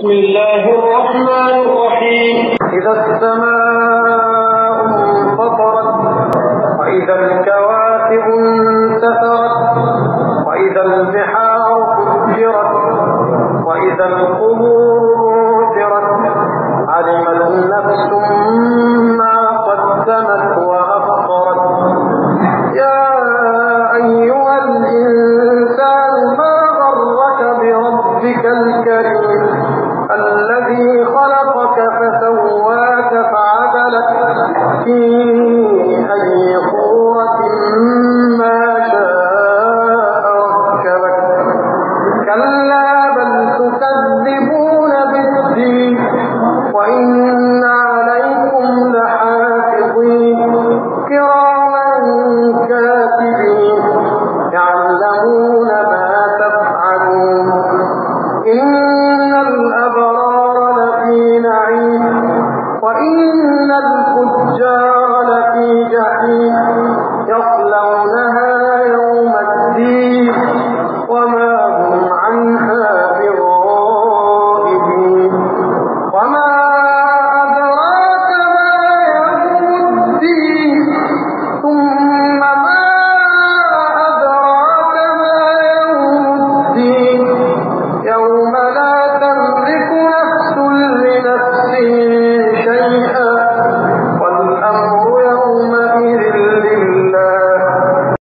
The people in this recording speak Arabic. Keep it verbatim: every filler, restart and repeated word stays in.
بسم الله الرحمن الرحيم. إذا السماء انفطرت وإذا الكواكب انتثرت وإذا البحار فجرت وإذا القبور بعثرت علمت نفس